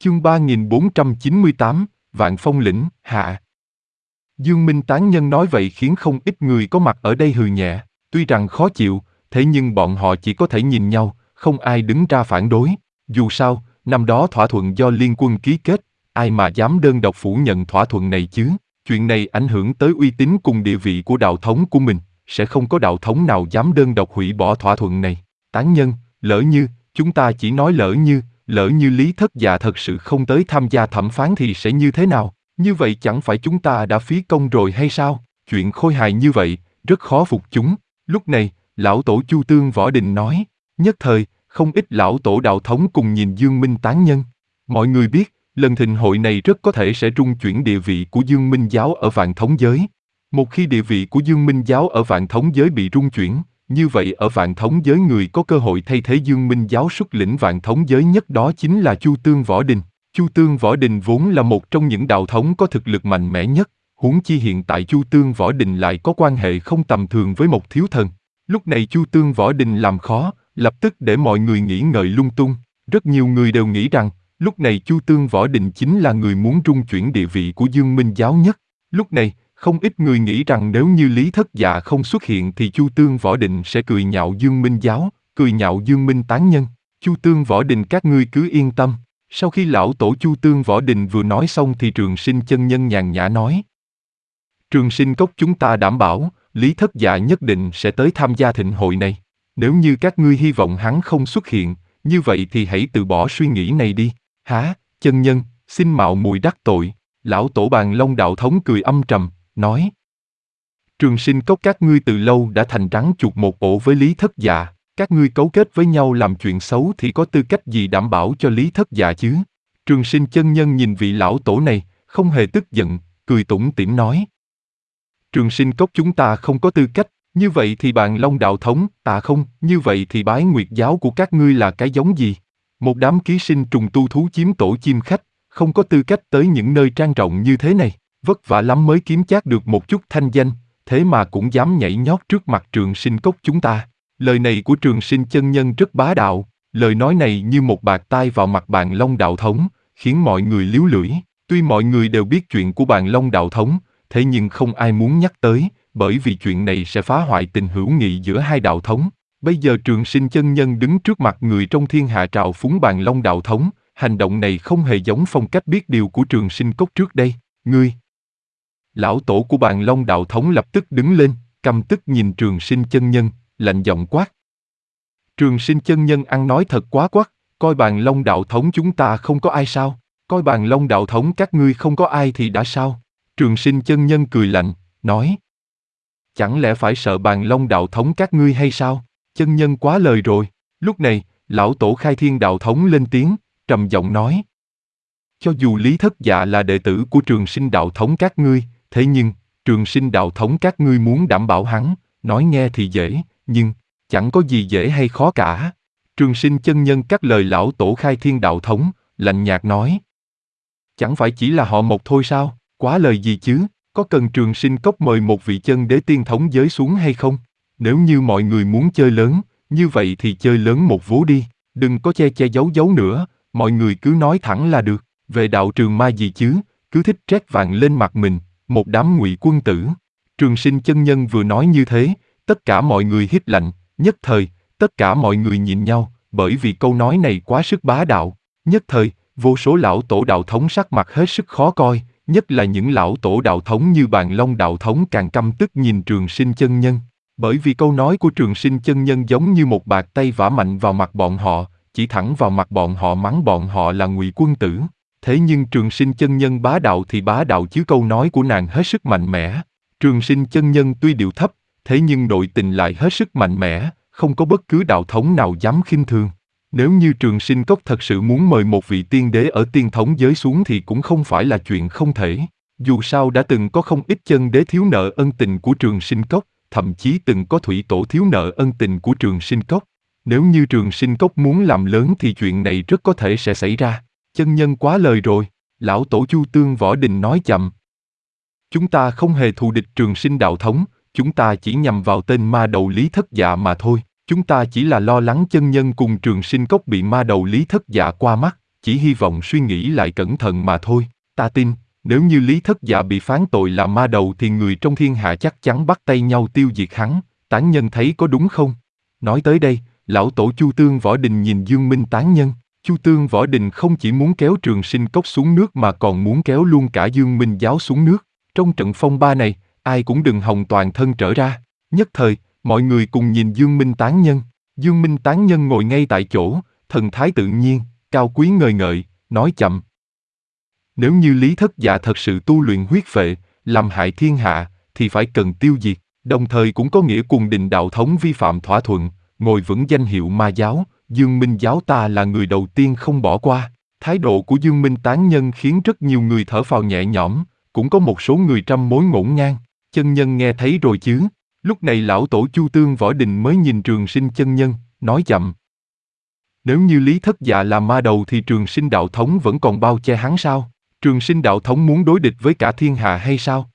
Chương 3498, Vạn Phong Lĩnh, hạ. Dương Minh tán nhân nói vậy khiến không ít người có mặt ở đây hừ nhẹ, tuy rằng khó chịu, thế nhưng bọn họ chỉ có thể nhìn nhau, không ai đứng ra phản đối. Dù sao, năm đó thỏa thuận do liên quân ký kết, ai mà dám đơn độc phủ nhận thỏa thuận này chứ? Chuyện này ảnh hưởng tới uy tín cùng địa vị của đạo thống của mình, sẽ không có đạo thống nào dám đơn độc hủy bỏ thỏa thuận này. Tán nhân, lỡ như, chúng ta chỉ nói lỡ như Lý Thất Dạ thật sự không tới tham gia thẩm phán thì sẽ như thế nào? Như vậy chẳng phải chúng ta đã phí công rồi hay sao? Chuyện khôi hài như vậy, rất khó phục chúng. Lúc này, lão tổ Chu Tương Võ Đình nói, nhất thời, không ít lão tổ đạo thống cùng nhìn Dương Minh tán nhân. Mọi người biết, lần thịnh hội này rất có thể sẽ rung chuyển địa vị của Dương Minh giáo ở Vạn Thống giới. Một khi địa vị của Dương Minh giáo ở Vạn Thống giới bị rung chuyển, như vậy ở Vạn Thống giới người có cơ hội thay thế Dương Minh giáo xuất lĩnh Vạn Thống giới nhất đó chính là Chu Tương Võ Đình. Chu Tương Võ Đình vốn là một trong những đạo thống có thực lực mạnh mẽ nhất, huống chi hiện tại Chu Tương Võ Đình lại có quan hệ không tầm thường với một thiếu thần. Lúc này Chu Tương Võ Đình làm khó, lập tức để mọi người nghĩ ngợi lung tung. Rất nhiều người đều nghĩ rằng, lúc này Chu Tương Võ Đình chính là người muốn rung chuyển địa vị của Dương Minh giáo nhất. Lúc này, không ít người nghĩ rằng nếu như Lý Thất Dạ không xuất hiện thì Chu Tương Võ Đình sẽ cười nhạo Dương Minh giáo, cười nhạo Dương Minh tán nhân. Chu Tương Võ Đình các ngươi cứ yên tâm. Sau khi lão tổ Chu Tương Võ Đình vừa nói xong thì Trường Sinh chân nhân nhàn nhã nói. Trường Sinh cốc chúng ta đảm bảo, Lý Thất Dạ nhất định sẽ tới tham gia thịnh hội này. Nếu như các ngươi hy vọng hắn không xuất hiện, như vậy thì hãy từ bỏ suy nghĩ này đi. Hả, chân nhân, xin mạo muội đắc tội. Lão tổ Bàn Long đạo thống cười âm trầm, nói. Trường Sinh cốc các ngươi từ lâu đã thành rắn chuột một ổ với Lý Thất Dạ. Các ngươi cấu kết với nhau làm chuyện xấu thì có tư cách gì đảm bảo cho Lý Thất Dạ chứ? Trường Sinh chân nhân nhìn vị lão tổ này, không hề tức giận, cười tủm tỉm nói. Trường Sinh cốc chúng ta không có tư cách, như vậy thì Bàn Long đạo thống, ta không, như vậy thì Bái Nguyệt giáo của các ngươi là cái giống gì? Một đám ký sinh trùng tu thú chiếm tổ chim khách, không có tư cách tới những nơi trang trọng như thế này, vất vả lắm mới kiếm chác được một chút thanh danh, thế mà cũng dám nhảy nhót trước mặt Trường Sinh cốc chúng ta. Lời này của Trường Sinh chân nhân rất bá đạo, lời nói này như một bạt tai vào mặt Bàn Long đạo thống, khiến mọi người líu lưỡi. Tuy mọi người đều biết chuyện của Bàn Long đạo thống, thế nhưng không ai muốn nhắc tới, bởi vì chuyện này sẽ phá hoại tình hữu nghị giữa hai đạo thống. Bây giờ Trường Sinh chân nhân đứng trước mặt người trong thiên hạ trào phúng Bàn Long đạo thống, hành động này không hề giống phong cách biết điều của Trường Sinh cốc trước đây. Ngươi! Lão tổ của Bàn Long đạo thống lập tức đứng lên, căm tức nhìn Trường Sinh chân nhân, lạnh giọng quát. Trường Sinh chân nhân ăn nói thật quá quắt, coi Bàn Long đạo thống chúng ta không có ai sao? Coi Bàn Long đạo thống các ngươi không có ai thì đã sao? Trường Sinh chân nhân cười lạnh, nói. Chẳng lẽ phải sợ Bàn Long đạo thống các ngươi hay sao? Chân nhân quá lời rồi. Lúc này, lão tổ Khai Thiên đạo thống lên tiếng, trầm giọng nói. Cho dù Lý Thất Dạ là đệ tử của Trường Sinh đạo thống các ngươi, thế nhưng, Trường Sinh đạo thống các ngươi muốn đảm bảo hắn, nói nghe thì dễ, nhưng, chẳng có gì dễ hay khó cả. Trường Sinh chân nhân cắt lời lão tổ Khai Thiên đạo thống, lạnh nhạt nói. Chẳng phải chỉ là họ Mộc thôi sao, quá lời gì chứ, có cần Trường Sinh cốc mời một vị chân đế tiên thống giới xuống hay không? Nếu như mọi người muốn chơi lớn, như vậy thì chơi lớn một vố đi, đừng có che che giấu giấu nữa, mọi người cứ nói thẳng là được. Về đạo Trường ma gì chứ, cứ thích trét vàng lên mặt mình, một đám ngụy quân tử. Trường Sinh chân nhân vừa nói như thế, tất cả mọi người hít lạnh, nhất thời, tất cả mọi người nhìn nhau, bởi vì câu nói này quá sức bá đạo. Nhất thời, vô số lão tổ đạo thống sắc mặt hết sức khó coi, nhất là những lão tổ đạo thống như Bàn Long đạo thống càng căm tức nhìn Trường Sinh chân nhân. Bởi vì câu nói của Trường Sinh chân nhân giống như một bạt tay vả mạnh vào mặt bọn họ, chỉ thẳng vào mặt bọn họ mắng bọn họ là ngụy quân tử. Thế nhưng Trường Sinh chân nhân bá đạo thì bá đạo chứ câu nói của nàng hết sức mạnh mẽ. Trường Sinh chân nhân tuy điệu thấp, thế nhưng nội tình lại hết sức mạnh mẽ, không có bất cứ đạo thống nào dám khinh thường. Nếu như Trường Sinh cốc thật sự muốn mời một vị tiên đế ở tiên thống giới xuống thì cũng không phải là chuyện không thể. Dù sao đã từng có không ít chân đế thiếu nợ ân tình của Trường Sinh cốc, thậm chí từng có thủy tổ thiếu nợ ân tình của Trường Sinh cốc. Nếu như Trường Sinh cốc muốn làm lớn thì chuyện này rất có thể sẽ xảy ra. Chân nhân quá lời rồi, lão tổ Chu Tương Võ Đình nói chậm. Chúng ta không hề thù địch Trường Sinh đạo thống, chúng ta chỉ nhằm vào tên ma đầu Lý Thất Dạ mà thôi. Chúng ta chỉ là lo lắng chân nhân cùng Trường Sinh cốc bị ma đầu Lý Thất Dạ qua mắt, chỉ hy vọng suy nghĩ lại cẩn thận mà thôi. Ta tin, nếu như Lý Thất Dạ bị phán tội là ma đầu thì người trong thiên hạ chắc chắn bắt tay nhau tiêu diệt hắn, Tán Nhân thấy có đúng không? Nói tới đây, lão tổ Chu Tương Võ Đình nhìn Dương Minh Tán Nhân. Chu Tương Võ Đình không chỉ muốn kéo Trường Sinh Cốc xuống nước mà còn muốn kéo luôn cả Dương Minh Giáo xuống nước. Trong trận phong ba này, ai cũng đừng hòng toàn thân trở ra. Nhất thời, mọi người cùng nhìn Dương Minh Tán Nhân. Dương Minh Tán Nhân ngồi ngay tại chỗ, thần thái tự nhiên, cao quý ngời ngợi, nói chậm. Nếu như Lý Thất Dạ thật sự tu luyện huyết phệ, làm hại thiên hạ, thì phải cần tiêu diệt, đồng thời cũng có nghĩa cùng Đình đạo thống vi phạm thỏa thuận, ngồi vững danh hiệu ma giáo, Dương Minh Giáo ta là người đầu tiên không bỏ qua. Thái độ của Dương Minh Tán Nhân khiến rất nhiều người thở phào nhẹ nhõm, cũng có một số người trăm mối ngổn ngang. Chân Nhân nghe thấy rồi chứ? Lúc này lão tổ Chu Tương Võ Đình mới nhìn Trường Sinh chân Nhân, nói chậm. Nếu như Lý Thất Dạ là ma đầu thì Trường Sinh đạo thống vẫn còn bao che hắn sao? Trường Sinh đạo thống muốn đối địch với cả thiên hạ hay sao?